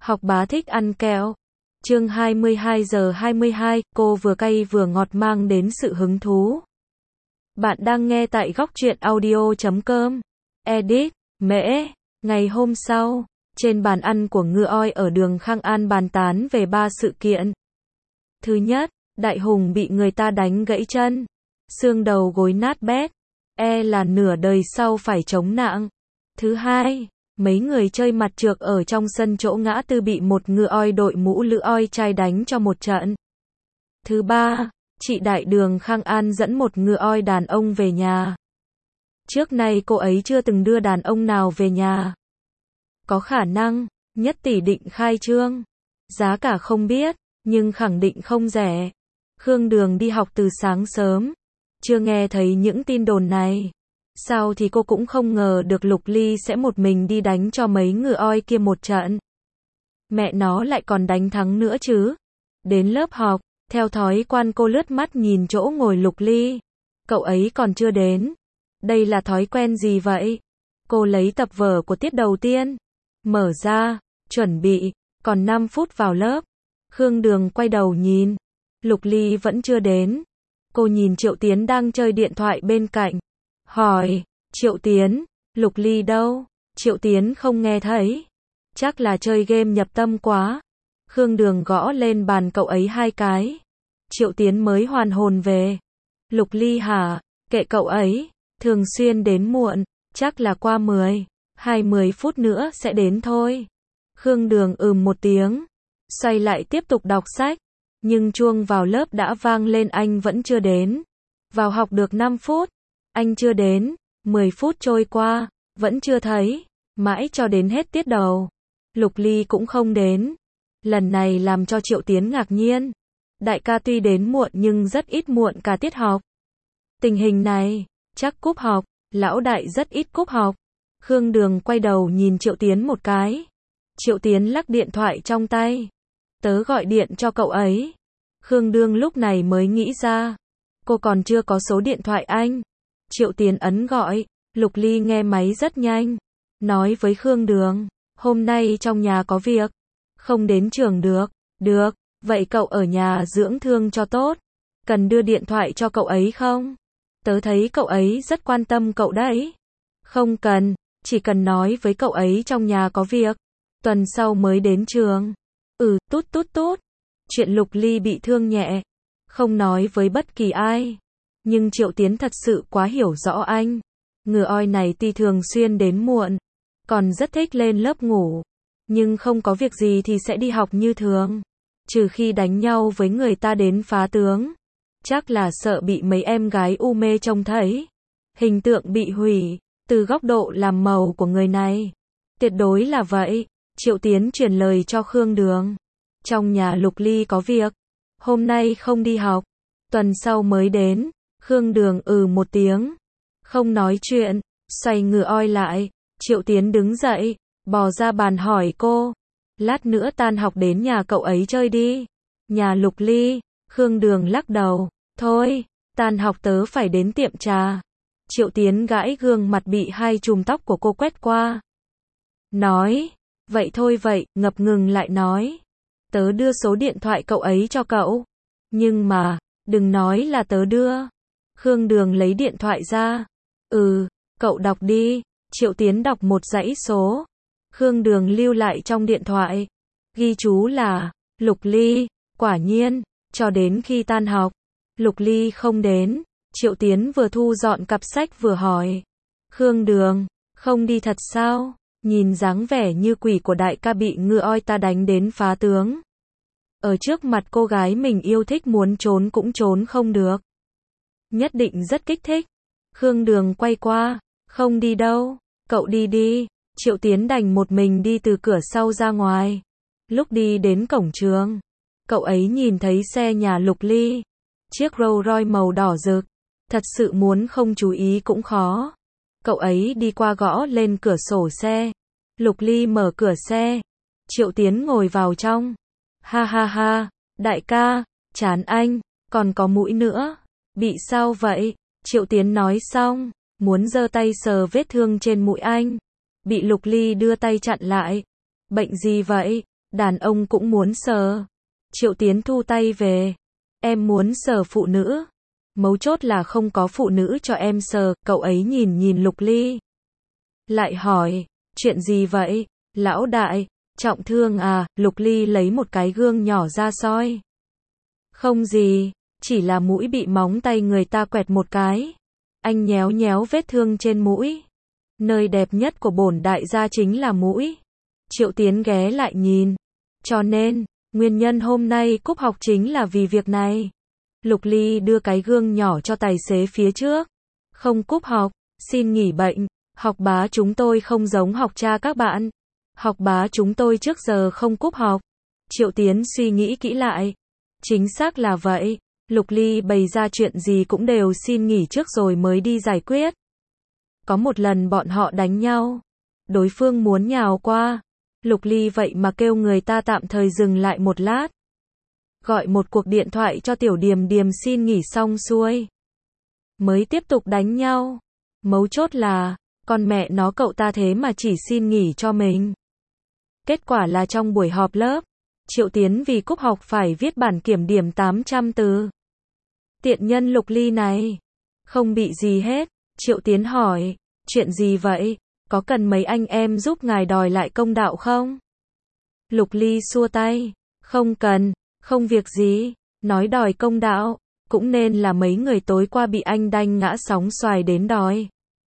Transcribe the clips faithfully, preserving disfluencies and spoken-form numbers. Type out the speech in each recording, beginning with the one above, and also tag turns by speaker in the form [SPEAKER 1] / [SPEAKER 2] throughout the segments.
[SPEAKER 1] Học bá thích ăn kẹo. Chương hai mươi hai giờ hai mươi hai, cô vừa cay vừa ngọt mang đến sự hứng thú. Bạn đang nghe tại góc truyện audio chấm com. Edit, Mễ. Ngày hôm sau, trên bàn ăn của Ngựa Oi ở đường Khang An bàn tán về ba sự kiện. Thứ nhất, Đại Hùng bị người ta đánh gãy chân, xương đầu gối nát bét, e là nửa đời sau phải chống nạng. Thứ hai, mấy người chơi mặt trược ở trong sân chỗ ngã tư bị một Ngựa Oi đội mũ lưỡi oi trai đánh cho một trận. Thứ ba, chị đại đường Khang An dẫn một Ngựa Oi đàn ông về nhà. Trước nay cô ấy chưa từng đưa đàn ông nào về nhà. Có khả năng, Nhất tỷ định khai trương. Giá cả không biết, nhưng khẳng định không rẻ. Khương Đường đi học từ sáng sớm, chưa nghe thấy những tin đồn này. Sao thì cô cũng không ngờ được Lục Ly sẽ một mình đi đánh cho mấy Ngựa Oi kia một trận. Mẹ nó lại còn đánh thắng nữa chứ. Đến lớp học, theo thói quen cô lướt mắt nhìn chỗ ngồi Lục Ly. Cậu ấy còn chưa đến. Đây là thói quen gì vậy? Cô lấy tập vở của tiết đầu tiên, mở ra, chuẩn bị, còn năm phút vào lớp. Khương Đường quay đầu nhìn, Lục Ly vẫn chưa đến. Cô nhìn Triệu Tiến đang chơi điện thoại bên cạnh, hỏi, Triệu Tiến, Lục Ly đâu? Triệu Tiến không nghe thấy. Chắc là chơi game nhập tâm quá. Khương Đường gõ lên bàn cậu ấy hai cái. Triệu Tiến mới hoàn hồn về. Lục Ly hả? Kệ cậu ấy, thường xuyên đến muộn, chắc là qua mười, hai mươi phút nữa sẽ đến thôi. Khương Đường ừm một tiếng, xoay lại tiếp tục đọc sách, nhưng chuông vào lớp đã vang lên, anh vẫn chưa đến. Vào học được năm phút, anh chưa đến, mười phút trôi qua, vẫn chưa thấy, mãi cho đến hết tiết đầu. Lục Ly cũng không đến. Lần này làm cho Triệu Tiến ngạc nhiên. Đại ca tuy đến muộn nhưng rất ít muộn cả tiết học. Tình hình này, chắc cúp học, lão đại rất ít cúp học. Khương Đường quay đầu nhìn Triệu Tiến một cái. Triệu Tiến lắc điện thoại trong tay. Tớ gọi điện cho cậu ấy. Khương Đường lúc này mới nghĩ ra. Cô còn chưa có số điện thoại anh. Triệu Tiến ấn gọi. Lục Ly nghe máy rất nhanh. Nói với Khương Đường, hôm nay trong nhà có việc. Không đến trường được. Được, vậy cậu ở nhà dưỡng thương cho tốt. Cần đưa điện thoại cho cậu ấy không? Tớ thấy cậu ấy rất quan tâm cậu đấy. Không cần, chỉ cần nói với cậu ấy trong nhà có việc. Tuần sau mới đến trường. Ừ, tút tút tút. Chuyện Lục Ly bị thương nhẹ. Không nói với bất kỳ ai. Nhưng Triệu Tiến thật sự quá hiểu rõ anh. Ngựa Oi này tuy thường xuyên đến muộn, còn rất thích lên lớp ngủ. Nhưng không có việc gì thì sẽ đi học như thường. Trừ khi đánh nhau với người ta đến phá tướng. Chắc là sợ bị mấy em gái u mê trông thấy. Hình tượng bị hủy. Từ góc độ làm màu của người này. Tuyệt đối là vậy. Triệu Tiến truyền lời cho Khương Đường. Trong nhà Lục Ly có việc. Hôm nay không đi học. Tuần sau mới đến. Khương Đường ừ một tiếng. Không nói chuyện. Xoay Ngựa Oi lại. Triệu Tiến đứng dậy. Bò ra bàn hỏi cô. Lát nữa tan học đến nhà cậu ấy chơi đi. Nhà Lục Ly. Khương Đường lắc đầu. Thôi, tan học tớ phải đến tiệm trà. Triệu Tiến gãi gương mặt bị hai chùm tóc của cô quét qua. Nói, vậy thôi vậy, ngập ngừng lại nói. Tớ đưa số điện thoại cậu ấy cho cậu. Nhưng mà, đừng nói là tớ đưa. Khương Đường lấy điện thoại ra. Ừ, cậu đọc đi. Triệu Tiến đọc một dãy số. Khương Đường lưu lại trong điện thoại. Ghi chú là, Lục Ly, quả nhiên, cho đến khi tan học. Lục Ly không đến. Triệu Tiến vừa thu dọn cặp sách vừa hỏi. Khương Đường, không đi thật sao? Nhìn dáng vẻ như quỷ của đại ca bị Ngựa Oi ta đánh đến phá tướng. Ở trước mặt cô gái mình yêu thích muốn trốn cũng trốn không được. Nhất định rất kích thích. Khương Đường quay qua. Không đi đâu. Cậu đi đi. Triệu Tiến đành một mình đi từ cửa sau ra ngoài. Lúc đi đến cổng trường, cậu ấy nhìn thấy xe nhà Lục Ly. Chiếc Rolls Royce màu đỏ rực. Thật sự muốn không chú ý cũng khó. Cậu ấy đi qua gõ lên cửa sổ xe. Lục Ly mở cửa xe. Triệu Tiến ngồi vào trong. Ha ha ha, đại ca, chán anh, còn có mũi nữa. Bị sao vậy? Triệu Tiến nói xong, muốn giơ tay sờ vết thương trên mũi anh. Bị Lục Ly đưa tay chặn lại. Bệnh gì vậy? Đàn ông cũng muốn sờ. Triệu Tiến thu tay về. Em muốn sờ phụ nữ. Mấu chốt là không có phụ nữ cho em sờ. Cậu ấy nhìn nhìn Lục Ly. Lại hỏi, chuyện gì vậy? Lão đại, trọng thương à? Lục Ly lấy một cái gương nhỏ ra soi. Không gì, chỉ là mũi bị móng tay người ta quẹt một cái. Anh nhéo nhéo vết thương trên mũi. Nơi đẹp nhất của bổn đại gia chính là mũi. Triệu Tiến ghé lại nhìn. Cho nên, nguyên nhân hôm nay cúp học chính là vì việc này. Lục Ly đưa cái gương nhỏ cho tài xế phía trước. Không cúp học, xin nghỉ bệnh. Học bá chúng tôi không giống học cha các bạn. Học bá chúng tôi trước giờ không cúp học. Triệu Tiến suy nghĩ kỹ lại. Chính xác là vậy. Lục Ly bày ra chuyện gì cũng đều xin nghỉ trước rồi mới đi giải quyết. Có một lần bọn họ đánh nhau. Đối phương muốn nhào qua. Lục Ly vậy mà kêu người ta tạm thời dừng lại một lát. Gọi một cuộc điện thoại cho Tiểu Điềm Điềm xin nghỉ xong xuôi. Mới tiếp tục đánh nhau. Mấu chốt là, con mẹ nó cậu ta thế mà chỉ xin nghỉ cho mình. Kết quả là trong buổi họp lớp, Triệu Tiến vì cúp học phải viết bản kiểm điểm tám trăm từ. Tiện nhân Lục Ly này. Không bị gì hết. Triệu Tiến hỏi, chuyện gì vậy? Có cần mấy anh em giúp ngài đòi lại công đạo không? Lục Ly xua tay. Không cần, không việc gì. Nói đòi công đạo, cũng nên là mấy người tối qua bị anh đanh ngã sóng xoài đến đòi.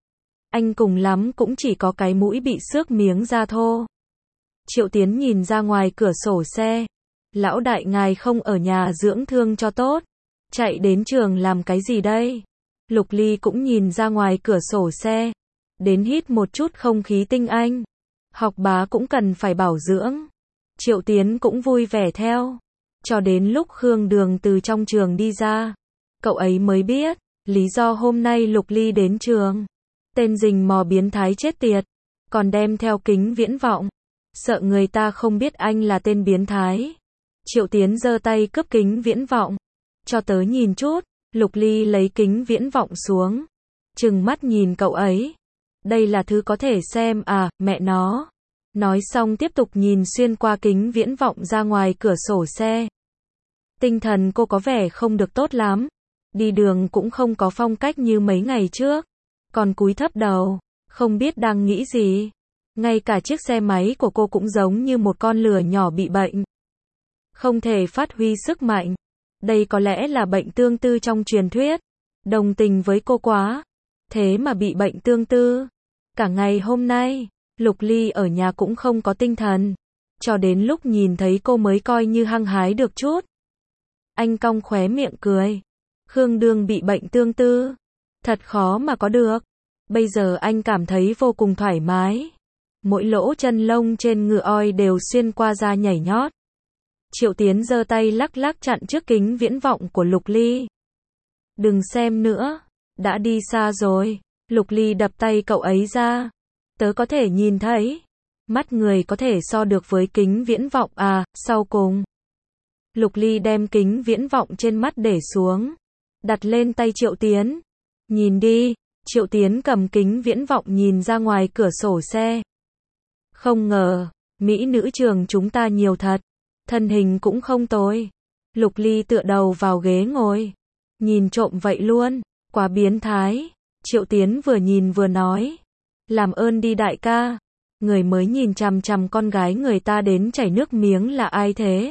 [SPEAKER 1] Anh cùng lắm cũng chỉ có cái mũi bị xước miếng da thô. Triệu Tiến nhìn ra ngoài cửa sổ xe. Lão đại ngài không ở nhà dưỡng thương cho tốt. Chạy đến trường làm cái gì đây? Lục Ly cũng nhìn ra ngoài cửa sổ xe. Đến hít một chút không khí tinh anh. Học bá cũng cần phải bảo dưỡng. Triệu Tiến cũng vui vẻ theo. Cho đến lúc Khương Đường từ trong trường đi ra. Cậu ấy mới biết, lý do hôm nay Lục Ly đến trường. Tên rình mò biến thái chết tiệt. Còn đem theo kính viễn vọng. Sợ người ta không biết anh là tên biến thái. Triệu Tiến giơ tay cướp kính viễn vọng. Cho tớ nhìn chút. Lục Ly lấy kính viễn vọng xuống. Trừng mắt nhìn cậu ấy. Đây là thứ có thể xem à, mẹ nó. Nói xong tiếp tục nhìn xuyên qua kính viễn vọng ra ngoài cửa sổ xe. Tinh thần cô có vẻ không được tốt lắm. Đi đường cũng không có phong cách như mấy ngày trước. Còn cúi thấp đầu. Không biết đang nghĩ gì. Ngay cả chiếc xe máy của cô cũng giống như một con lừa nhỏ bị bệnh. Không thể phát huy sức mạnh. Đây có lẽ là bệnh tương tư trong truyền thuyết. Đồng tình với cô quá. Thế mà bị bệnh tương tư. Cả ngày hôm nay, Lục Ly ở nhà cũng không có tinh thần. Cho đến lúc nhìn thấy cô mới coi như hăng hái được chút. Anh cong khóe miệng cười. Khương Đường bị bệnh tương tư. Thật khó mà có được. Bây giờ anh cảm thấy vô cùng thoải mái. Mỗi lỗ chân lông trên ngựa oi đều xuyên qua da nhảy nhót. Triệu Tiến giơ tay lắc lắc chặn trước kính viễn vọng của Lục Ly. Đừng xem nữa. Đã đi xa rồi. Lục Ly đập tay cậu ấy ra. Tớ có thể nhìn thấy. Mắt người có thể so được với kính viễn vọng à, sau cùng. Lục Ly đem kính viễn vọng trên mắt để xuống. Đặt lên tay Triệu Tiến. Nhìn đi. Triệu Tiến cầm kính viễn vọng nhìn ra ngoài cửa sổ xe. Không ngờ, mỹ nữ trường chúng ta nhiều thật. Thân hình cũng không tồi. Lục Ly tựa đầu vào ghế ngồi. Nhìn trộm vậy luôn. Quá biến thái. Triệu Tiến vừa nhìn vừa nói. Làm ơn đi đại ca. Người mới nhìn chằm chằm con gái người ta đến chảy nước miếng là ai thế?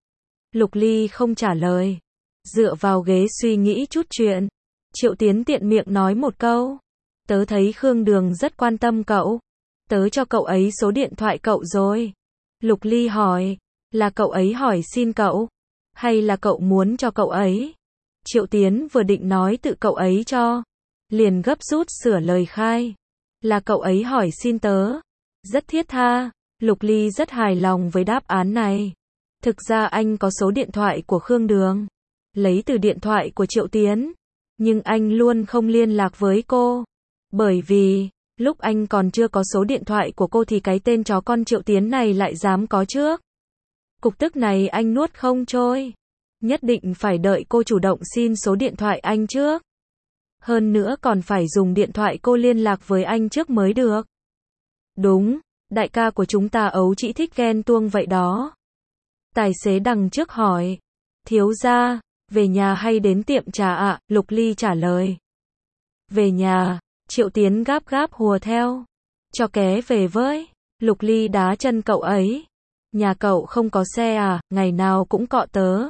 [SPEAKER 1] Lục Ly không trả lời. Dựa vào ghế suy nghĩ chút chuyện. Triệu Tiến tiện miệng nói một câu. Tớ thấy Khương Đường rất quan tâm cậu. Tớ cho cậu ấy số điện thoại cậu rồi. Lục Ly hỏi. Là cậu ấy hỏi xin cậu? Hay là cậu muốn cho cậu ấy? Triệu Tiến vừa định nói tự cậu ấy cho. Liền gấp rút sửa lời khai. Là cậu ấy hỏi xin tớ. Rất thiết tha. Lục Ly rất hài lòng với đáp án này. Thực ra anh có số điện thoại của Khương Đường. Lấy từ điện thoại của Triệu Tiến. Nhưng anh luôn không liên lạc với cô. Bởi vì, lúc anh còn chưa có số điện thoại của cô thì cái tên chó con Triệu Tiến này lại dám có trước. Cục tức này anh nuốt không trôi. Nhất định phải đợi cô chủ động xin số điện thoại anh trước. Hơn nữa còn phải dùng điện thoại cô liên lạc với anh trước mới được. Đúng, đại ca của chúng ta ấu chỉ thích ghen tuông vậy đó. Tài xế đằng trước hỏi. Thiếu gia, về nhà hay đến tiệm trà ạ? Lục Ly trả lời. Về nhà. Triệu Tiến gáp gáp hùa theo. Cho ké về với. Lục Ly đá chân cậu ấy. Nhà cậu không có xe à, ngày nào cũng cọ tớ.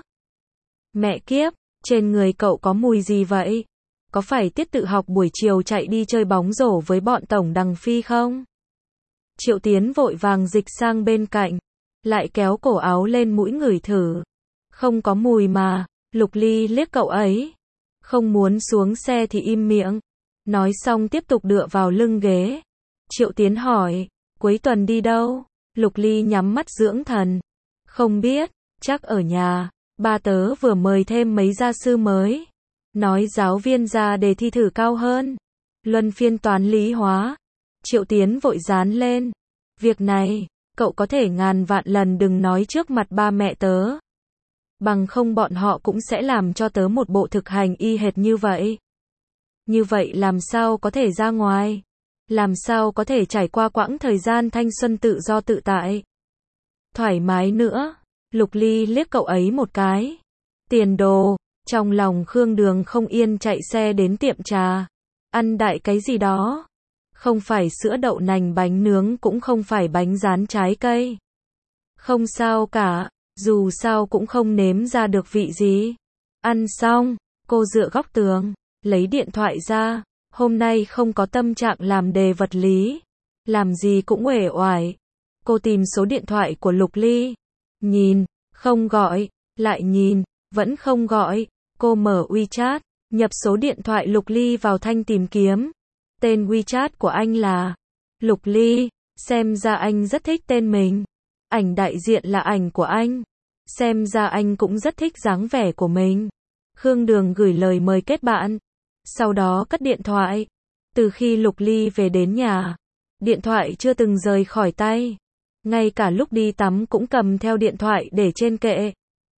[SPEAKER 1] Mẹ kiếp, trên người cậu có mùi gì vậy? Có phải tiết tự học buổi chiều chạy đi chơi bóng rổ với bọn tổng đằng Phi không? Triệu Tiến vội vàng dịch sang bên cạnh, lại kéo cổ áo lên mũi ngửi thử. Không có mùi mà. Lục Ly liếc cậu ấy. Không muốn xuống xe thì im miệng. Nói xong tiếp tục dựa vào lưng ghế. Triệu Tiến hỏi, cuối tuần đi đâu? Lục Ly nhắm mắt dưỡng thần. Không biết, chắc ở nhà. Ba tớ vừa mời thêm mấy gia sư mới. Nói giáo viên ra đề thi thử cao hơn. Luân phiên toán lý hóa. Triệu Tiến vội dán lên. Việc này, cậu có thể ngàn vạn lần đừng nói trước mặt ba mẹ tớ. Bằng không bọn họ cũng sẽ làm cho tớ một bộ thực hành y hệt như vậy. Như vậy làm sao có thể ra ngoài? Làm sao có thể trải qua quãng thời gian thanh xuân tự do tự tại? Thoải mái nữa. Lục Ly liếc cậu ấy một cái. Tiền đồ. Trong lòng Khương Đường không yên chạy xe đến tiệm trà. Ăn đại cái gì đó. Không phải sữa đậu nành bánh nướng cũng không phải bánh rán trái cây. Không sao cả, dù sao cũng không nếm ra được vị gì. Ăn xong, cô dựa góc tường, lấy điện thoại ra. Hôm nay không có tâm trạng làm đề vật lý. Làm gì cũng uể oải. Cô tìm số điện thoại của Lục Ly. Nhìn, không gọi, lại nhìn, vẫn không gọi. Cô mở WeChat, nhập số điện thoại Lục Ly vào thanh tìm kiếm. Tên WeChat của anh là Lục Ly, xem ra anh rất thích tên mình. Ảnh đại diện là ảnh của anh. Xem ra anh cũng rất thích dáng vẻ của mình. Khương Đường gửi lời mời kết bạn. Sau đó cất điện thoại. Từ khi Lục Ly về đến nhà, điện thoại chưa từng rời khỏi tay. Ngay cả lúc đi tắm cũng cầm theo điện thoại để trên kệ.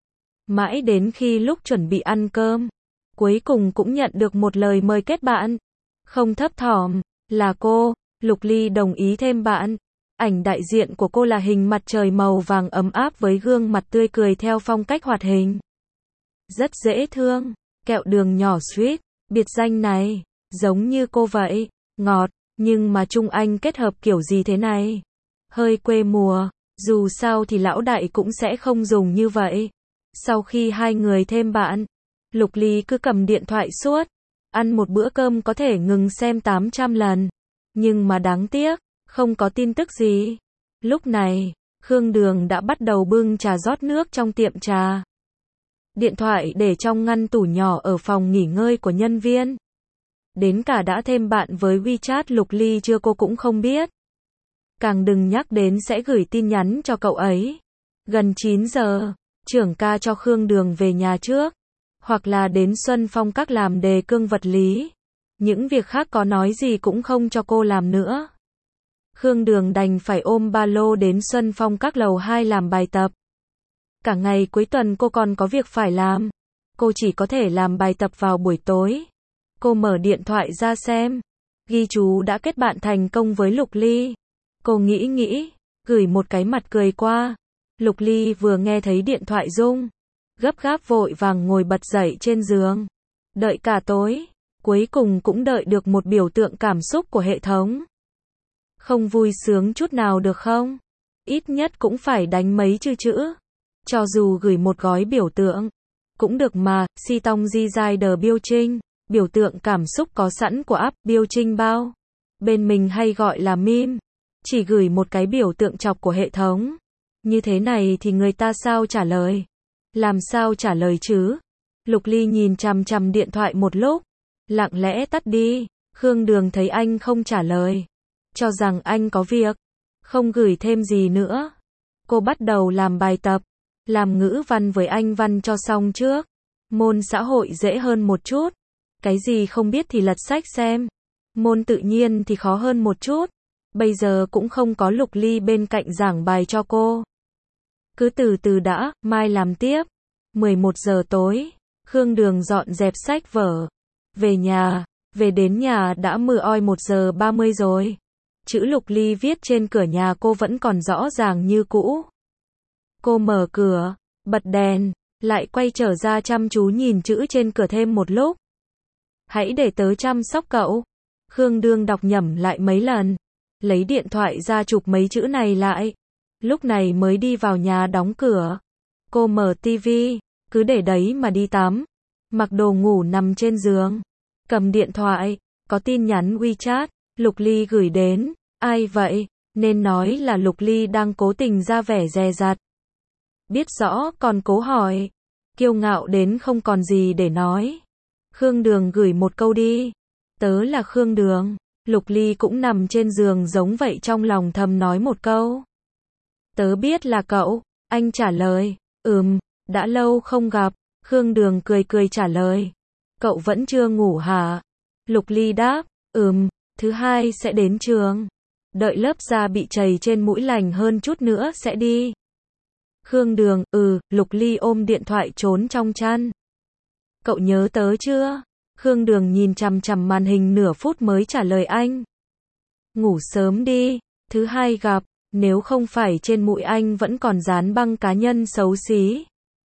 [SPEAKER 1] Mãi đến khi lúc chuẩn bị ăn cơm, cuối cùng cũng nhận được một lời mời kết bạn. Không thấp thỏm, là cô. Lục Ly đồng ý thêm bạn. Ảnh đại diện của cô là hình mặt trời màu vàng ấm áp với gương mặt tươi cười theo phong cách hoạt hình. Rất dễ thương. Kẹo đường nhỏ sweet. Biệt danh này, giống như cô vậy. Ngọt, nhưng mà Trung Anh kết hợp kiểu gì thế này? Hơi quê mùa. Dù sao thì lão đại cũng sẽ không dùng như vậy. Sau khi hai người thêm bạn, Lục Ly cứ cầm điện thoại suốt. Ăn một bữa cơm có thể ngừng xem tám trăm lần. Nhưng mà đáng tiếc, không có tin tức gì. Lúc này, Khương Đường đã bắt đầu bưng trà rót nước trong tiệm trà. Điện thoại để trong ngăn tủ nhỏ ở phòng nghỉ ngơi của nhân viên. Đến cả đã thêm bạn với WeChat Lục Ly chưa cô cũng không biết. Càng đừng nhắc đến sẽ gửi tin nhắn cho cậu ấy. Gần chín giờ, trưởng ca cho Khương Đường về nhà trước. Hoặc là đến Xuân Phong Các làm đề cương vật lý. Những việc khác có nói gì cũng không cho cô làm nữa. Khương Đường đành phải ôm ba lô đến Xuân Phong Các lầu hai làm bài tập. Cả ngày cuối tuần cô còn có việc phải làm. Cô chỉ có thể làm bài tập vào buổi tối. Cô mở điện thoại ra xem. Ghi chú đã kết bạn thành công với Lục Ly. Cô nghĩ nghĩ, gửi một cái mặt cười qua. Lục Ly vừa nghe thấy điện thoại rung, gấp gáp vội vàng ngồi bật dậy trên giường. Đợi cả tối, cuối cùng cũng đợi được một biểu tượng cảm xúc của hệ thống. Không vui sướng chút nào được không? Ít nhất cũng phải đánh mấy chữ chữ. Cho dù gửi một gói biểu tượng, cũng được mà. Si tông di giai đờ biêu trinh, biểu tượng cảm xúc có sẵn của app biêu trinh bao. Bên mình hay gọi là meme. Chỉ gửi một cái biểu tượng chọc của hệ thống. Như thế này thì người ta sao trả lời? Làm sao trả lời chứ? Lục Ly nhìn chằm chằm điện thoại một lúc, lặng lẽ tắt đi. Khương Đường thấy anh không trả lời, cho rằng anh có việc, không gửi thêm gì nữa. Cô bắt đầu làm bài tập, làm ngữ văn với anh văn cho xong trước. Môn xã hội dễ hơn một chút, cái gì không biết thì lật sách xem. Môn tự nhiên thì khó hơn một chút. Bây giờ cũng không có Lục Ly bên cạnh giảng bài cho cô. Cứ từ từ đã, mai làm tiếp. mười một giờ tối, Khương Đường dọn dẹp sách vở. Về nhà, về đến nhà đã mười oi một giờ ba mươi rồi. Chữ Lục Ly viết trên cửa nhà cô vẫn còn rõ ràng như cũ. Cô mở cửa, bật đèn, lại quay trở ra chăm chú nhìn chữ trên cửa thêm một lúc. Hãy để tớ chăm sóc cậu. Khương Đương đọc nhẩm lại mấy lần, lấy điện thoại ra chụp mấy chữ này lại. Lúc này mới đi vào nhà đóng cửa. Cô mở tivi, cứ để đấy mà đi tắm. Mặc đồ ngủ nằm trên giường. Cầm điện thoại, có tin nhắn WeChat, Lục Ly gửi đến. Ai vậy? Nên nói là Lục Ly đang cố tình ra vẻ dè dặt. Biết rõ còn cố hỏi. Kiêu ngạo đến không còn gì để nói. Khương Đường gửi một câu đi. Tớ là Khương Đường. Lục Ly cũng nằm trên giường giống vậy, trong lòng thầm nói một câu. Tớ biết là cậu. Anh trả lời. Ừm, đã lâu không gặp. Khương Đường cười cười trả lời. Cậu vẫn chưa ngủ hả? Lục Ly đáp. Ừm, thứ hai sẽ đến trường. Đợi lớp da bị chảy trên mũi lành hơn chút nữa sẽ đi. Khương Đường. Ừ. Lục Ly ôm điện thoại trốn trong chăn. Cậu nhớ tớ chưa? Khương Đường nhìn chằm chằm màn hình nửa phút mới trả lời anh. Ngủ sớm đi. Thứ hai gặp. Nếu không phải trên mũi anh vẫn còn dán băng cá nhân xấu xí.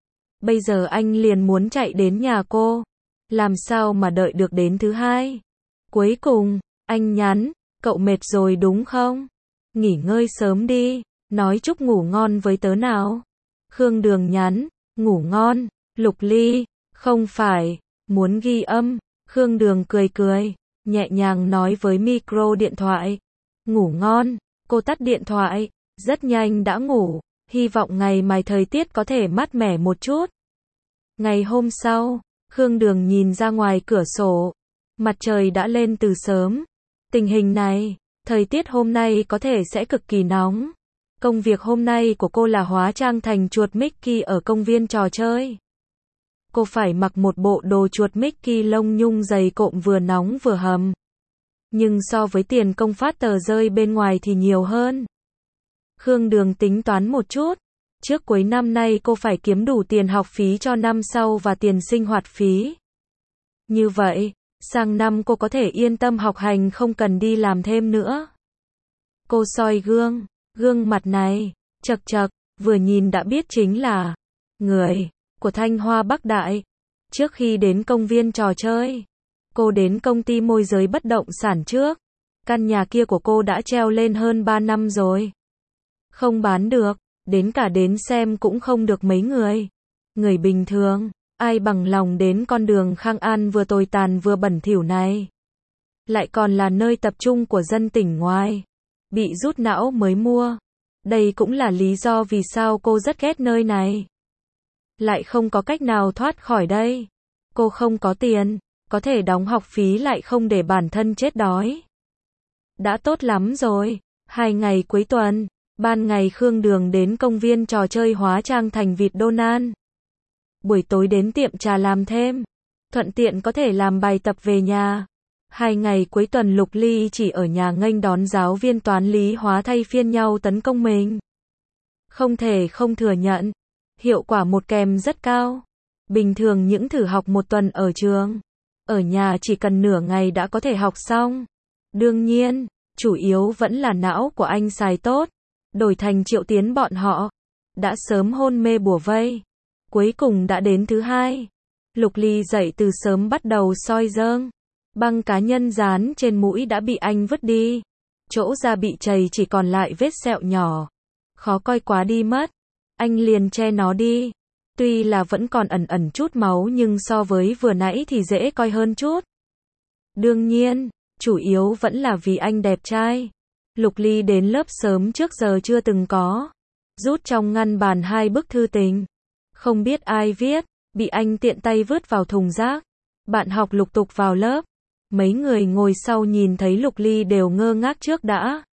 [SPEAKER 1] Bây giờ anh liền muốn chạy đến nhà cô. Làm sao mà đợi được đến thứ hai? Cuối cùng, anh nhắn. Cậu mệt rồi đúng không? Nghỉ ngơi sớm đi. Nói chúc ngủ ngon với tớ nào. Khương Đường nhắn. Ngủ ngon. Lục Ly. Không phải. Muốn ghi âm. Khương Đường cười cười. Nhẹ nhàng nói với micro điện thoại. Ngủ ngon. Cô tắt điện thoại. Rất nhanh đã ngủ. Hy vọng ngày mai thời tiết có thể mát mẻ một chút. Ngày hôm sau, Khương Đường nhìn ra ngoài cửa sổ. Mặt trời đã lên từ sớm. Tình hình này, thời tiết hôm nay có thể sẽ cực kỳ nóng. Công việc hôm nay của cô là hóa trang thành chuột Mickey ở công viên trò chơi. Cô phải mặc một bộ đồ chuột Mickey lông nhung dày cộm vừa nóng vừa hầm. Nhưng so với tiền công phát tờ rơi bên ngoài thì nhiều hơn. Khương Đường tính toán một chút. Trước cuối năm nay cô phải kiếm đủ tiền học phí cho năm sau và tiền sinh hoạt phí. Như vậy, sang năm cô có thể yên tâm học hành không cần đi làm thêm nữa. Cô soi gương, gương mặt này, chật chật, vừa nhìn đã biết chính là người của Thanh Hoa Bắc Đại. Trước khi đến công viên trò chơi, cô đến công ty môi giới bất động sản trước. Căn nhà kia của cô đã treo lên hơn ba năm rồi. Không bán được, đến cả đến xem cũng không được mấy người. Người bình thường, ai bằng lòng đến con đường Khang An vừa tồi tàn vừa bẩn thỉu này. Lại còn là nơi tập trung của dân tỉnh ngoài. Bị rút não mới mua. Đây cũng là lý do vì sao cô rất ghét nơi này. Lại không có cách nào thoát khỏi đây. Cô không có tiền, có thể đóng học phí lại không để bản thân chết đói. Đã tốt lắm rồi. Hai ngày cuối tuần, ban ngày Khương Đường đến công viên trò chơi hóa trang thành vịt Donald. Buổi tối đến tiệm trà làm thêm. Thuận tiện có thể làm bài tập về nhà. Hai ngày cuối tuần Lục Ly chỉ ở nhà nghênh đón giáo viên toán lý hóa thay phiên nhau tấn công mình. Không thể không thừa nhận. Hiệu quả một kèm rất cao. Bình thường những thử học một tuần ở trường. Ở nhà chỉ cần nửa ngày đã có thể học xong. Đương nhiên, chủ yếu vẫn là não của anh xài tốt. Đổi thành Triệu Tiến bọn họ. Đã sớm hôn mê bủa vây. Cuối cùng đã đến thứ hai. Lục Ly dậy từ sớm bắt đầu soi gương. Băng cá nhân dán trên mũi đã bị anh vứt đi. Chỗ da bị chảy chỉ còn lại vết sẹo nhỏ. Khó coi quá đi mất. Anh liền che nó đi. Tuy là vẫn còn ẩn ẩn chút máu nhưng so với vừa nãy thì dễ coi hơn chút. Đương nhiên, chủ yếu vẫn là vì anh đẹp trai. Lục Ly đến lớp sớm trước giờ chưa từng có. Rút trong ngăn bàn hai bức thư tình. Không biết ai viết, bị anh tiện tay vứt vào thùng rác. Bạn học lục tục vào lớp. Mấy người ngồi sau nhìn thấy Lục Ly đều ngơ ngác trước đã.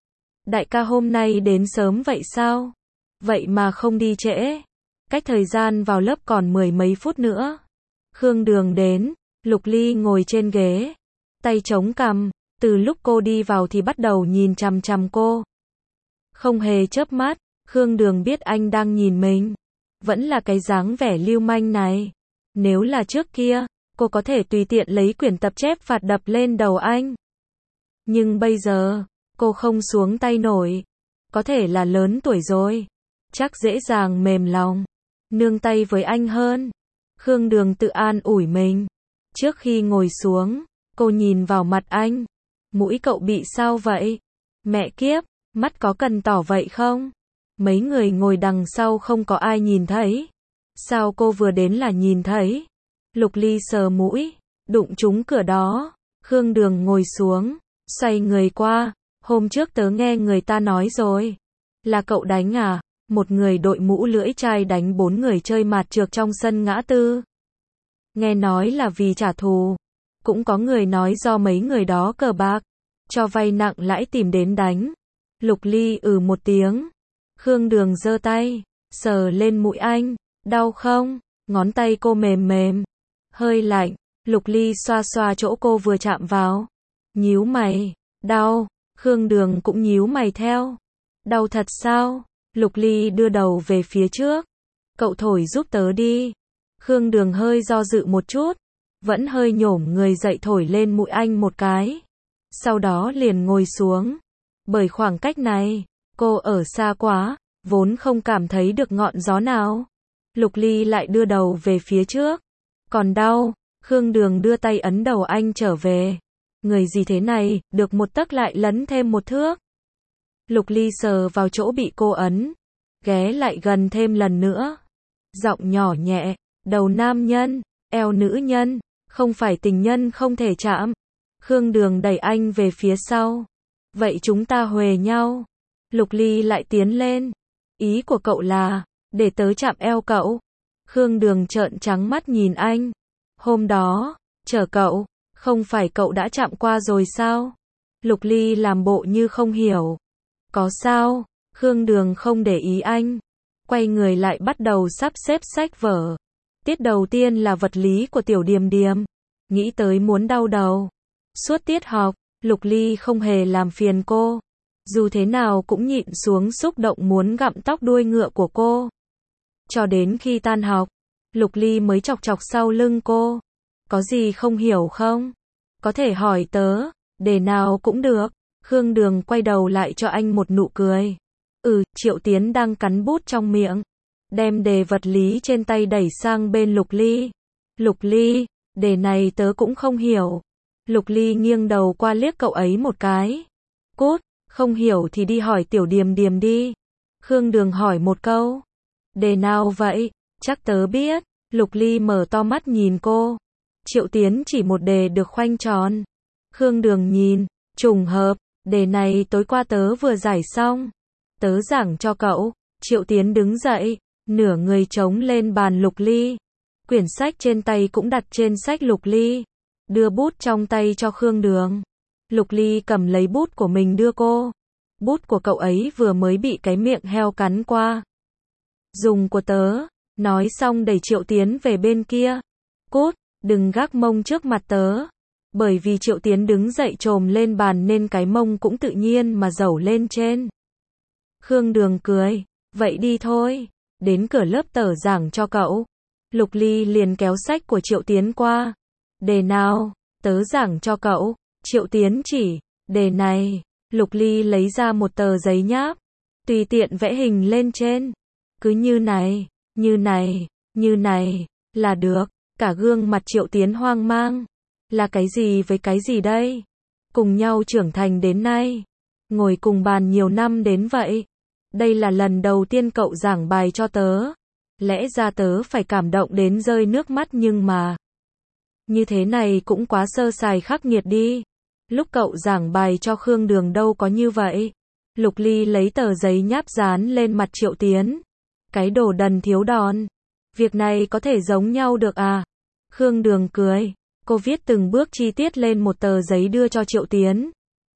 [SPEAKER 1] Đại ca hôm nay đến sớm vậy sao? Vậy mà không đi trễ. Cách thời gian vào lớp còn mười mấy phút nữa. Khương Đường đến, Lục Ly ngồi trên ghế. Tay chống cằm, từ lúc cô đi vào thì bắt đầu nhìn chằm chằm cô. Không hề chớp mắt, Khương Đường biết anh đang nhìn mình. Vẫn là cái dáng vẻ lưu manh này. Nếu là trước kia, cô có thể tùy tiện lấy quyển tập chép phạt đập lên đầu anh. Nhưng bây giờ, cô không xuống tay nổi. Có thể là lớn tuổi rồi. chắc dễ dàng mềm lòng, nương tay với anh hơn. Khương Đường tự an ủi mình. Trước khi ngồi xuống, cô nhìn vào mặt anh. Mũi cậu bị sao vậy? Mẹ kiếp, mắt có cần tỏ vậy không? Mấy người ngồi đằng sau không có ai nhìn thấy. Sao cô vừa đến là nhìn thấy? Lục Ly sờ mũi, đụng trúng cửa đó. Khương Đường ngồi xuống, xoay người qua. Hôm trước tớ nghe người ta nói rồi. Là cậu đánh à? Một người đội mũ lưỡi chai đánh bốn người chơi mạt trược trong sân ngã tư. Nghe nói là vì trả thù. Cũng có người nói do mấy người đó cờ bạc, cho vay nặng lãi tìm đến đánh. Lục Ly ừ một tiếng. Khương Đường giơ tay, sờ lên mũi anh. Đau không? Ngón tay cô mềm mềm, hơi lạnh. Lục Ly xoa xoa chỗ cô vừa chạm vào. Nhíu mày. Đau. Khương Đường cũng nhíu mày theo. Đau thật sao? Lục Ly đưa đầu về phía trước. Cậu thổi giúp tớ đi. Khương Đường hơi do dự một chút, vẫn hơi nhổm người dậy thổi lên mũi anh một cái. Sau đó liền ngồi xuống. Bởi khoảng cách này, cô ở xa quá, vốn không cảm thấy được ngọn gió nào. Lục Ly lại đưa đầu về phía trước. Còn đau. Khương Đường đưa tay ấn đầu anh trở về. Người gì thế này, được một tấc lại lấn thêm một thước. Lục Ly sờ vào chỗ bị cô ấn, ghé lại gần thêm lần nữa. Giọng nhỏ nhẹ, đầu nam nhân, eo nữ nhân, không phải tình nhân không thể chạm. Khương Đường đẩy anh về phía sau. Vậy chúng ta huề nhau. Lục Ly lại tiến lên. Ý của cậu là, để tớ chạm eo cậu. Khương Đường trợn trắng mắt nhìn anh. Hôm đó, chở cậu, không phải cậu đã chạm qua rồi sao? Lục Ly làm bộ như không hiểu. Có sao? Khương Đường không để ý anh. Quay người lại bắt đầu sắp xếp sách vở. Tiết đầu tiên là vật lý của Tiểu Điềm Điềm. Nghĩ tới muốn đau đầu. Suốt tiết học, Lục Ly không hề làm phiền cô. Dù thế nào cũng nhịn xuống xúc động muốn gặm tóc đuôi ngựa của cô. Cho đến khi tan học, Lục Ly mới chọc chọc sau lưng cô. Có gì không hiểu không? Có thể hỏi tớ, đề nào cũng được. Khương Đường quay đầu lại cho anh một nụ cười. Ừ, Triệu Tiến đang cắn bút trong miệng. Đem đề vật lý trên tay đẩy sang bên Lục Ly. Lục Ly, đề này tớ cũng không hiểu. Lục Ly nghiêng đầu qua liếc cậu ấy một cái. Cút, không hiểu thì đi hỏi Tiểu Điềm Điềm đi. Khương Đường hỏi một câu. Đề nào vậy? Chắc tớ biết. Lục Ly mở to mắt nhìn cô. Triệu Tiến chỉ một đề được khoanh tròn. Khương Đường nhìn, trùng hợp, đề này tối qua tớ vừa giải xong. Tớ giảng cho cậu. Triệu Tiến đứng dậy, nửa người trống lên bàn Lục Ly. Quyển sách trên tay cũng đặt trên sách Lục Ly. Đưa bút trong tay cho Khương Đường. Lục Ly cầm lấy bút của mình đưa cô. Bút của cậu ấy vừa mới bị cái miệng heo cắn qua. Dùng của tớ. Nói xong đẩy Triệu Tiến về bên kia. Cút, đừng gác mông trước mặt tớ. Bởi vì Triệu Tiến đứng dậy trồm lên bàn nên cái mông cũng tự nhiên mà dẩu lên trên. Khương Đường cười. Vậy đi thôi. Đến cửa lớp tớ giảng cho cậu. Lục Ly liền kéo sách của Triệu Tiến qua. Đề nào? Tớ giảng cho cậu. Triệu Tiến chỉ. Đề này. Lục Ly lấy ra một tờ giấy nháp. Tùy tiện vẽ hình lên trên. Cứ như này, như này, như này. Là được. Cả gương mặt Triệu Tiến hoang mang. Là cái gì với cái gì đây? Cùng nhau trưởng thành đến nay. Ngồi cùng bàn nhiều năm đến vậy. Đây là lần đầu tiên cậu giảng bài cho tớ. Lẽ ra tớ phải cảm động đến rơi nước mắt nhưng mà. Như thế này cũng quá sơ sài khắc nghiệt đi. Lúc cậu giảng bài cho Khương Đường đâu có như vậy. Lục Ly lấy tờ giấy nháp dán lên mặt Triệu Tiến. Cái đồ đần thiếu đòn. Việc này có thể giống nhau được à? Khương Đường cười. Cô viết từng bước chi tiết lên một tờ giấy đưa cho Triệu Tiến.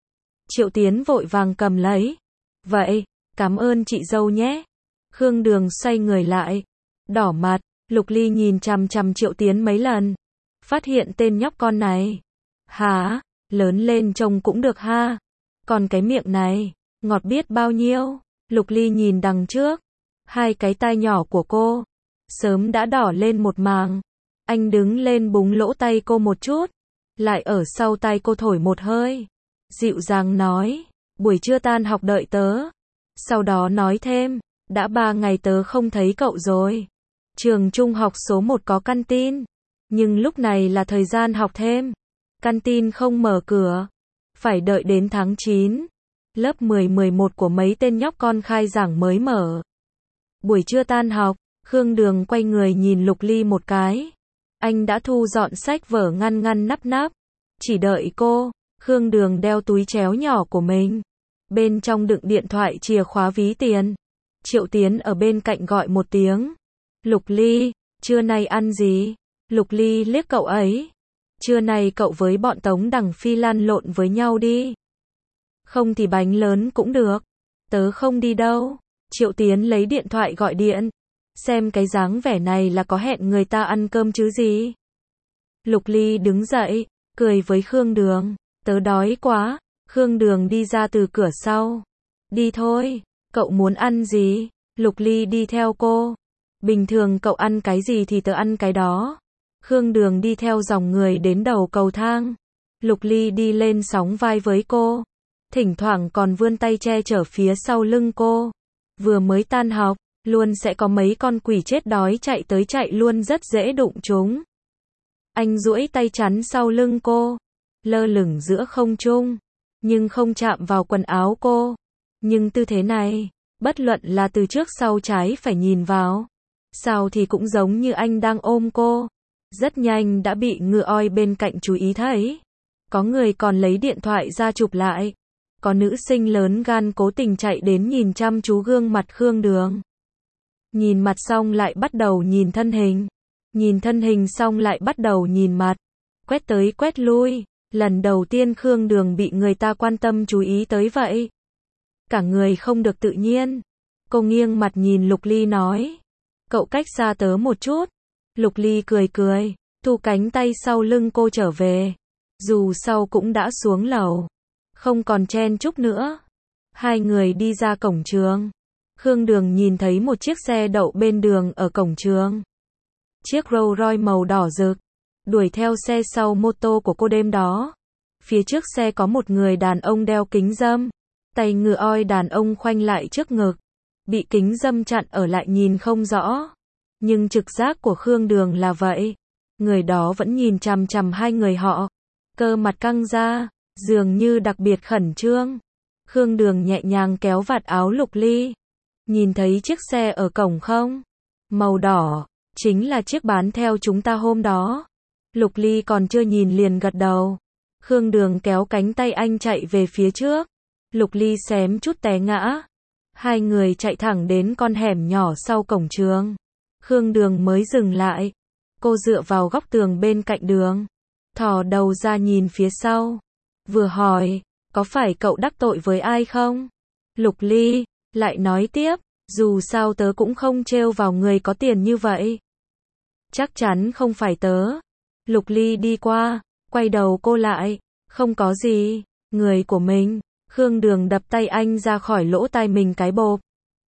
[SPEAKER 1] Triệu Tiến vội vàng cầm lấy. Vậy, cảm ơn chị dâu nhé. Khương Đường xoay người lại. Đỏ mặt, Lục Ly nhìn chằm chằm Triệu Tiến mấy lần. Phát hiện tên nhóc con này. Hả? Lớn lên trông cũng được ha. Còn cái miệng này, ngọt biết bao nhiêu. Lục Ly nhìn đằng trước. Hai cái tai nhỏ của cô. Sớm đã đỏ lên một màng. Anh đứng lên búng lỗ tay cô một chút. Lại ở sau tay cô thổi một hơi. Dịu dàng nói. Buổi trưa tan học đợi tớ. Sau đó nói thêm. Đã ba ngày tớ không thấy cậu rồi. Trường trung học số một có canteen, nhưng lúc này là thời gian học thêm. Canteen không mở cửa. Phải đợi đến tháng chín. Lớp mười mười một của mấy tên nhóc con khai giảng mới mở. Buổi trưa tan học, Khương Đường quay người nhìn Lục Ly một cái. Anh đã thu dọn sách vở ngăn ngăn nắp nắp. Chỉ đợi cô. Khương Đường đeo túi chéo nhỏ của mình. Bên trong đựng điện thoại, chìa khóa, ví tiền. Triệu Tiến ở bên cạnh gọi một tiếng. Lục Ly, trưa nay ăn gì? Lục Ly liếc cậu ấy. Trưa nay cậu với bọn Tống Đằng Phi lăn lộn với nhau đi. Không thì bánh lớn cũng được. Tớ không đi đâu. Triệu Tiến lấy điện thoại gọi điện. Xem cái dáng vẻ này là có hẹn người ta ăn cơm chứ gì. Lục Ly đứng dậy, cười với Khương Đường. Tớ đói quá. Khương Đường đi ra từ cửa sau. Đi thôi. Cậu muốn ăn gì? Lục Ly đi theo cô. Bình thường cậu ăn cái gì thì tớ ăn cái đó. Khương Đường đi theo dòng người đến đầu cầu thang. Lục Ly đi lên sóng vai với cô. Thỉnh thoảng còn vươn tay che chở phía sau lưng cô. Vừa mới tan học, luôn sẽ có mấy con quỷ chết đói chạy tới chạy luôn, rất dễ đụng chúng. Anh duỗi tay chắn sau lưng cô, lơ lửng giữa không trung, nhưng không chạm vào quần áo cô. Nhưng tư thế này, bất luận là từ trước sau trái phải nhìn vào, sao thì cũng giống như anh đang ôm cô. Rất nhanh đã bị ngựa oi bên cạnh chú ý thấy. Có người còn lấy điện thoại ra chụp lại. Có nữ sinh lớn gan cố tình chạy đến nhìn chăm chú gương mặt Khương Đường. Nhìn mặt xong lại bắt đầu nhìn thân hình. Nhìn thân hình xong lại bắt đầu nhìn mặt. Quét tới quét lui. Lần đầu tiên Khương Đường bị người ta quan tâm chú ý tới vậy. Cả người không được tự nhiên. Cô nghiêng mặt nhìn Lục Ly nói. Cậu cách xa tớ một chút. Lục Ly cười cười, thu cánh tay sau lưng cô trở về. Dù sau cũng đã xuống lầu. Không còn chen chúc nữa. Hai người đi ra cổng trường. Khương Đường nhìn thấy một chiếc xe đậu bên đường ở cổng trường. Chiếc Rolls Royce màu đỏ rực. Đuổi theo xe sau mô tô của cô đêm đó. Phía trước xe có một người đàn ông đeo kính râm. Tay ngựa oi đàn ông khoanh lại trước ngực. Bị kính râm chặn ở lại nhìn không rõ. Nhưng trực giác của Khương Đường là vậy. Người đó vẫn nhìn chằm chằm hai người họ. Cơ mặt căng ra, dường như đặc biệt khẩn trương. Khương Đường nhẹ nhàng kéo vạt áo Lục Ly. Nhìn thấy chiếc xe ở cổng không? Màu đỏ, chính là chiếc bán theo chúng ta hôm đó. Lục Ly còn chưa nhìn liền gật đầu. Khương Đường kéo cánh tay anh chạy về phía trước. Lục Ly xém chút té ngã. Hai người chạy thẳng đến con hẻm nhỏ sau cổng trường. Khương Đường mới dừng lại. Cô dựa vào góc tường bên cạnh đường. Thò đầu ra nhìn phía sau. Vừa hỏi, có phải cậu đắc tội với ai không? Lục Ly lại nói tiếp, dù sao tớ cũng không trêu vào người có tiền như vậy. Chắc chắn không phải tớ. Lục Ly đi qua, quay đầu cô lại. Không có gì, người của mình. Khương Đường đập tay anh ra khỏi lỗ tai mình cái bộp.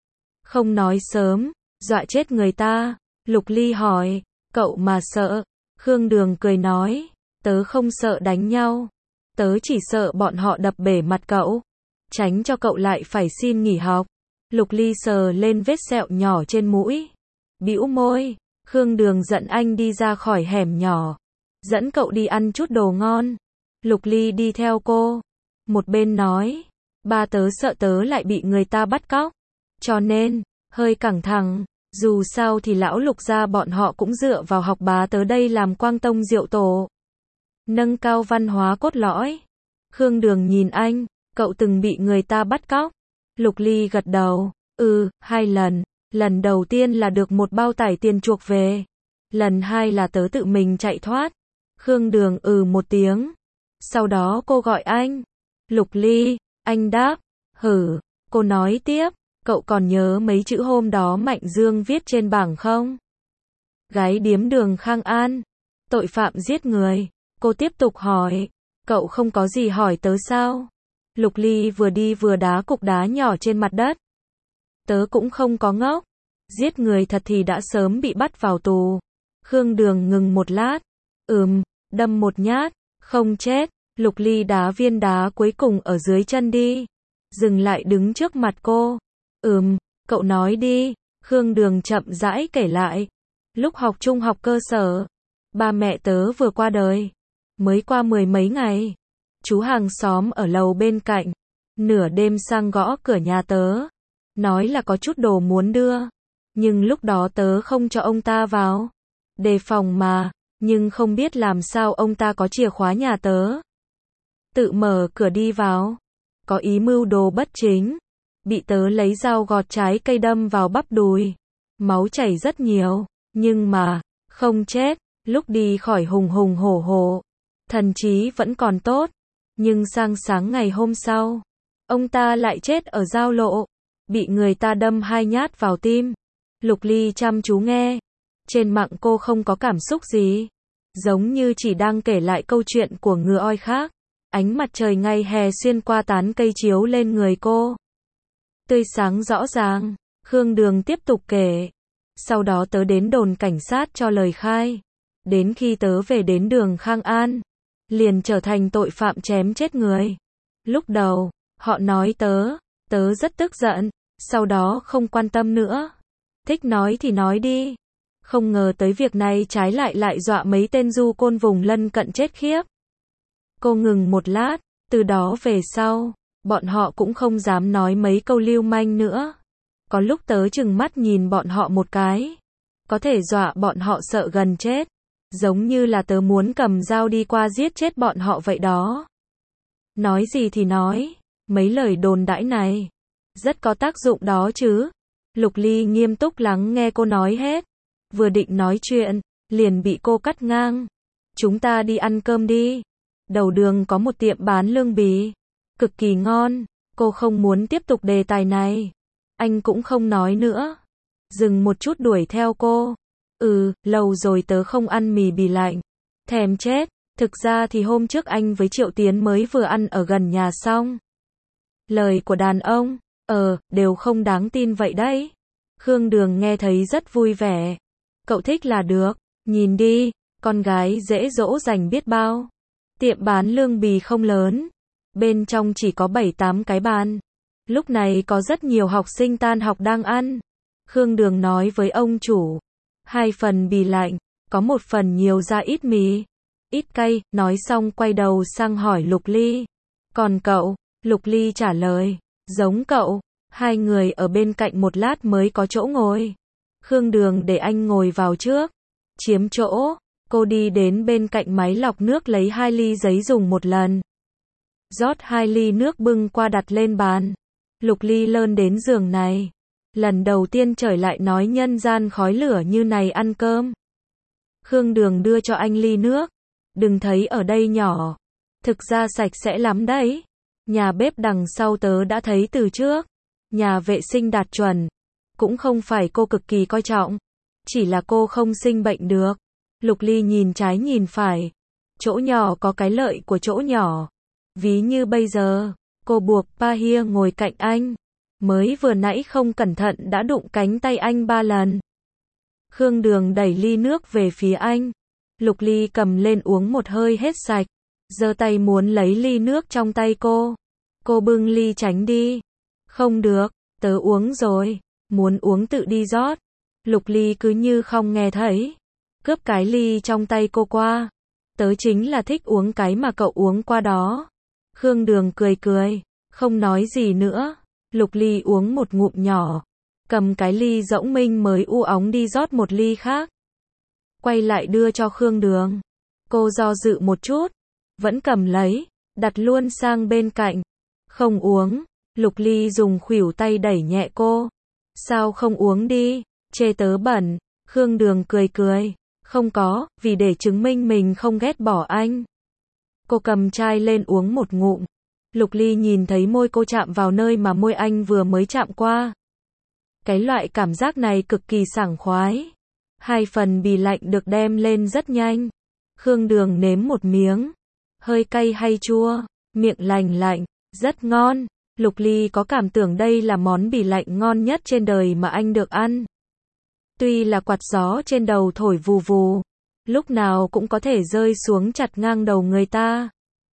[SPEAKER 1] Không nói sớm, dọa chết người ta. Lục Ly hỏi, cậu mà sợ? Khương Đường cười nói, tớ không sợ đánh nhau. Tớ chỉ sợ bọn họ đập bể mặt cậu. Tránh cho cậu lại phải xin nghỉ học. Lục Ly sờ lên vết sẹo nhỏ trên mũi. Bĩu môi. Khương Đường dẫn anh đi ra khỏi hẻm nhỏ. Dẫn cậu đi ăn chút đồ ngon. Lục Ly đi theo cô. Một bên nói, ba tớ sợ tớ lại bị người ta bắt cóc. Cho nên, hơi căng thẳng. Dù sao thì lão Lục gia bọn họ cũng dựa vào học bá tớ đây làm quang tông diệu tổ. Nâng cao văn hóa cốt lõi. Khương Đường nhìn anh, cậu từng bị người ta bắt cóc. Lục Ly gật đầu, ừ, hai lần. Lần đầu tiên là được một bao tải tiền chuộc về. Lần hai là tớ tự mình chạy thoát. Khương Đường ừ một tiếng. Sau đó cô gọi anh. Lục Ly, anh đáp, hử. Cô nói tiếp, cậu còn nhớ mấy chữ hôm đó Mạnh Dương viết trên bảng không? Gái điếm đường Khang An. Tội phạm giết người. Cô tiếp tục hỏi, cậu không có gì hỏi tớ sao? Lục Ly vừa đi vừa đá cục đá nhỏ trên mặt đất. Tớ cũng không có ngốc. Giết người thật thì đã sớm bị bắt vào tù. Khương Đường ngừng một lát. Ừm, đâm một nhát, không chết. Lục Ly đá viên đá cuối cùng ở dưới chân đi. Dừng lại đứng trước mặt cô. Ừm, Cậu nói đi, Khương Đường chậm rãi kể lại. Lúc học trung học cơ sở, ba mẹ tớ vừa qua đời, mới qua mười mấy ngày. Chú hàng xóm ở lầu bên cạnh, nửa đêm sang gõ cửa nhà tớ, nói là có chút đồ muốn đưa, nhưng lúc đó tớ không cho ông ta vào, đề phòng mà, nhưng không biết làm sao ông ta có chìa khóa nhà tớ. Tự mở cửa đi vào, có ý mưu đồ bất chính, bị tớ lấy dao gọt trái cây đâm vào bắp đùi, máu chảy rất nhiều, nhưng mà, không chết, lúc đi khỏi hùng hùng hổ hổ, thần trí vẫn còn tốt, nhưng sang sáng ngày hôm sau, ông ta lại chết ở giao lộ, bị người ta đâm hai nhát vào tim. Lục Ly chăm chú nghe, trên mặt cô không có cảm xúc gì, giống như chỉ đang kể lại câu chuyện của ngựa oi khác. Ánh mặt trời ngày hè xuyên qua tán cây chiếu lên người cô, tươi sáng rõ ràng. Khương Đường tiếp tục kể. Sau đó tớ đến đồn cảnh sát cho lời khai. Đến khi tớ về đến đường Khang An, liền trở thành tội phạm chém chết người. Lúc đầu, họ nói tớ, tớ rất tức giận, sau đó không quan tâm nữa. Thích nói thì nói đi. Không ngờ tới việc này trái lại lại dọa mấy tên du côn vùng lân cận chết khiếp. Cô ngừng một lát, từ đó về sau, bọn họ cũng không dám nói mấy câu lưu manh nữa. Có lúc tớ chừng mắt nhìn bọn họ một cái, có thể dọa bọn họ sợ gần chết, giống như là tớ muốn cầm dao đi qua giết chết bọn họ vậy đó. Nói gì thì nói, mấy lời đồn đãi này, rất có tác dụng đó chứ. Lục Ly nghiêm túc lắng nghe cô nói hết, vừa định nói chuyện, liền bị cô cắt ngang. Chúng ta đi ăn cơm đi. Đầu đường có một tiệm bán lương bì, cực kỳ ngon. Cô không muốn tiếp tục đề tài này. Anh cũng không nói nữa. Dừng một chút đuổi theo cô. Ừ, lâu rồi tớ không ăn mì bì lạnh. Thèm chết. Thực ra thì hôm trước anh với Triệu Tiến mới vừa ăn ở gần nhà xong. Lời của đàn ông, ờ, đều không đáng tin vậy đấy. Khương Đường nghe thấy rất vui vẻ. Cậu thích là được. Nhìn đi, con gái dễ dỗ dành biết bao. Tiệm bán lương bì không lớn, bên trong chỉ có bảy tám cái bàn. Lúc này có rất nhiều học sinh tan học đang ăn. Khương Đường nói với ông chủ, hai phần bì lạnh, có một phần nhiều ra ít mì, ít cay. Nói xong quay đầu sang hỏi Lục Ly. Còn cậu? Lục Ly trả lời, giống cậu. Hai người ở bên cạnh một lát mới có chỗ ngồi. Khương Đường để anh ngồi vào trước, chiếm chỗ. Cô đi đến bên cạnh máy lọc nước lấy hai ly giấy dùng một lần. Rót hai ly nước bưng qua đặt lên bàn. Lục Ly lơn đến giường này. Lần đầu tiên trời lại nói nhân gian khói lửa như này ăn cơm. Khương Đường đưa cho anh ly nước. Đừng thấy ở đây nhỏ. Thực ra sạch sẽ lắm đấy. Nhà bếp đằng sau tớ đã thấy từ trước. Nhà vệ sinh đạt chuẩn. Cũng không phải cô cực kỳ coi trọng. Chỉ là cô không sinh bệnh được. Lục Ly nhìn trái nhìn phải. Chỗ nhỏ có cái lợi của chỗ nhỏ. Ví như bây giờ, cô buộc Pahia ngồi cạnh anh. Mới vừa nãy không cẩn thận đã đụng cánh tay anh ba lần. Khương Đường đẩy ly nước về phía anh. Lục Ly cầm lên uống một hơi hết sạch. Giơ tay muốn lấy ly nước trong tay cô. Cô bưng ly tránh đi. Không được, tớ uống rồi. Muốn uống tự đi rót. Lục Ly cứ như không nghe thấy. Cướp cái ly trong tay cô qua. Tớ chính là thích uống cái mà cậu uống qua đó. Khương Đường cười cười, không nói gì nữa. Lục Ly uống một ngụm nhỏ. Cầm cái ly rỗng minh mới u óng đi rót một ly khác. Quay lại đưa cho Khương Đường. Cô do dự một chút. Vẫn cầm lấy. Đặt luôn sang bên cạnh. Không uống. Lục Ly dùng khuỷu tay đẩy nhẹ cô. Sao không uống đi? Chê tớ bẩn. Khương Đường cười cười. Không có, vì để chứng minh mình không ghét bỏ anh. Cô cầm chai lên uống một ngụm. Lục Ly nhìn thấy môi cô chạm vào nơi mà môi anh vừa mới chạm qua. Cái loại cảm giác này cực kỳ sảng khoái. Hai phần bì lạnh được đem lên rất nhanh. Khương Đường nếm một miếng. Hơi cay hay chua, miệng lành lạnh, rất ngon. Lục Ly có cảm tưởng đây là món bì lạnh ngon nhất trên đời mà anh được ăn. Tuy là quạt gió trên đầu thổi vù vù, lúc nào cũng có thể rơi xuống chặt ngang đầu người ta.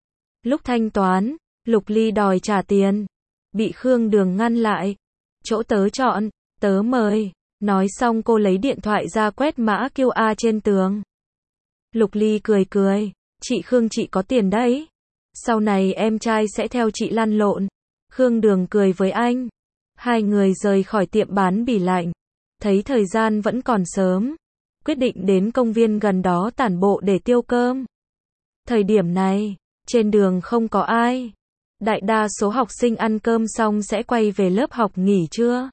[SPEAKER 1] Lúc thanh toán, Lục Ly đòi trả tiền, bị Khương Đường ngăn lại. Chỗ tớ chọn, Tớ mời. Nói xong cô lấy điện thoại ra quét mã quy rờ trên tường. Lục Ly cười cười. Chị Khương chị có tiền đấy. Sau này em trai sẽ theo chị lăn lộn. Khương Đường cười với anh. Hai người rời khỏi tiệm bán bỉ lạnh. Thấy thời gian vẫn còn sớm. Quyết định đến công viên gần đó tản bộ để tiêu cơm. Thời điểm này, trên đường không có ai. Đại đa số học sinh ăn cơm xong sẽ quay về lớp học nghỉ trưa.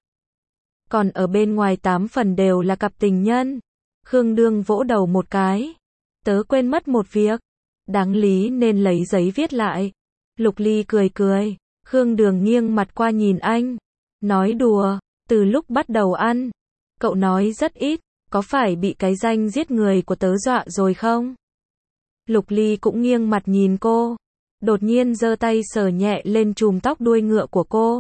[SPEAKER 1] Còn ở bên ngoài tám phần đều là cặp tình nhân. Khương Đường vỗ đầu một cái. Tớ quên mất một việc. Đáng lý nên lấy giấy viết lại. Lục Ly cười cười. Khương Đường nghiêng mặt qua nhìn anh. Nói đùa, từ lúc bắt đầu ăn. Cậu nói rất ít, có phải bị cái danh giết người của tớ dọa rồi không? Lục Ly cũng nghiêng mặt nhìn cô. Đột nhiên giơ tay sờ nhẹ lên chùm tóc đuôi ngựa của cô.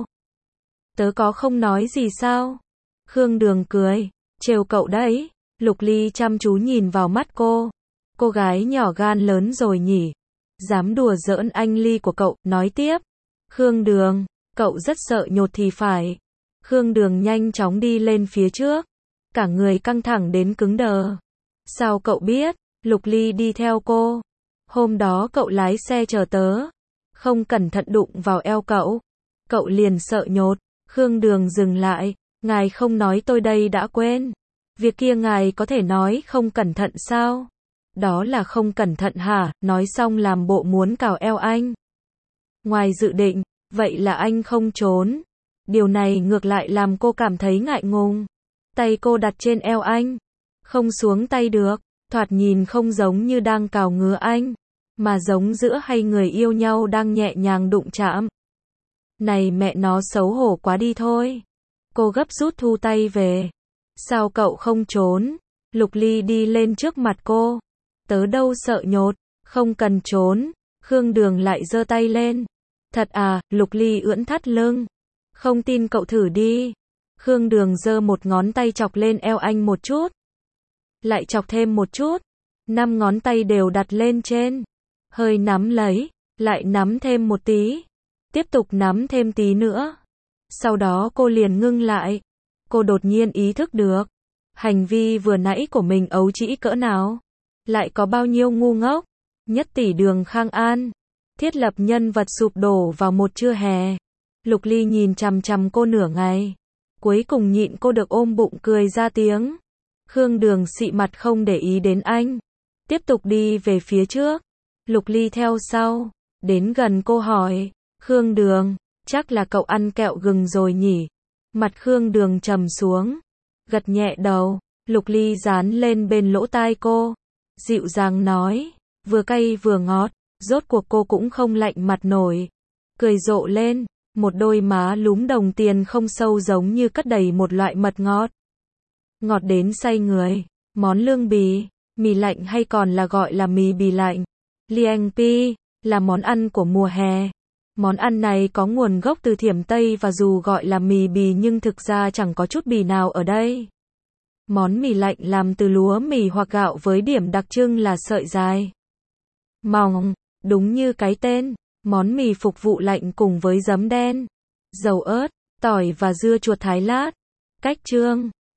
[SPEAKER 1] Tớ có không nói gì sao? Khương Đường cười. Trêu cậu đấy. Lục Ly chăm chú nhìn vào mắt cô. Cô gái nhỏ gan lớn rồi nhỉ. Dám đùa giỡn anh Ly của cậu, nói tiếp. Khương Đường, cậu rất sợ nhột thì phải. Khương Đường nhanh chóng đi lên phía trước. Cả người căng thẳng đến cứng đờ. Sao cậu biết? Lục Ly đi theo cô. Hôm đó cậu lái xe chờ tớ. Không cẩn thận đụng vào eo cậu. Cậu liền sợ nhột. Khương Đường dừng lại. Ngài không nói tôi đây đã quên. Việc kia ngài có thể nói không cẩn thận sao? Đó là không cẩn thận hả? Nói xong làm bộ muốn cào eo anh. Ngoài dự định, vậy là anh không trốn. Điều này ngược lại làm cô cảm thấy ngại ngùng. Tay cô đặt trên eo anh. Không xuống tay được. Thoạt nhìn không giống như đang cào ngứa anh. Mà giống giữa hai người yêu nhau đang nhẹ nhàng đụng chạm. Này mẹ nó xấu hổ quá đi thôi. Cô gấp rút thu tay về. Sao cậu không trốn? Lục Ly đi lên trước mặt cô. Tớ đâu sợ nhột. Không cần trốn. Khương Đường lại giơ tay lên. Thật à? Lục Ly ưỡn thắt lưng. Không tin cậu thử đi. Khương Đường giơ một ngón tay chọc lên eo anh một chút. Lại chọc thêm một chút. Năm ngón tay đều đặt lên trên. Hơi nắm lấy. Lại nắm thêm một tí. Tiếp tục nắm thêm tí nữa. Sau đó cô liền ngưng lại. Cô đột nhiên ý thức được. Hành vi vừa nãy của mình ấu trĩ cỡ nào. Lại có bao nhiêu ngu ngốc. Nhất tỷ Đường Khang An. Thiết lập nhân vật sụp đổ vào một trưa hè. Lục Ly nhìn chằm chằm cô nửa ngày. Cuối cùng nhịn cô được ôm bụng cười ra tiếng. Khương Đường xị mặt không để ý đến anh. Tiếp tục đi về phía trước. Lục Ly theo sau. Đến gần cô hỏi. Khương Đường, chắc là cậu ăn kẹo gừng rồi nhỉ? Mặt Khương Đường trầm xuống. Gật nhẹ đầu. Lục Ly dán lên bên lỗ tai cô. Dịu dàng nói. Vừa cay vừa ngọt. Rốt cuộc cô cũng không lạnh mặt nổi. Cười rộ lên. Một đôi má lúm đồng tiền không sâu giống như cất đầy một loại mật ngọt. Ngọt đến say người. Món lương bì, mì lạnh hay còn là gọi là mì bì lạnh. Liang pi, là món ăn của mùa hè. Món ăn này có nguồn gốc từ Thiểm Tây và dù gọi là mì bì nhưng thực ra chẳng có chút bì nào ở đây. Món mì lạnh làm từ lúa mì hoặc gạo với điểm đặc trưng là sợi dài. Mỏng, đúng như cái tên. Món mì phục vụ lạnh cùng với giấm đen, dầu ớt, tỏi và dưa chuột thái lát. Cách trương.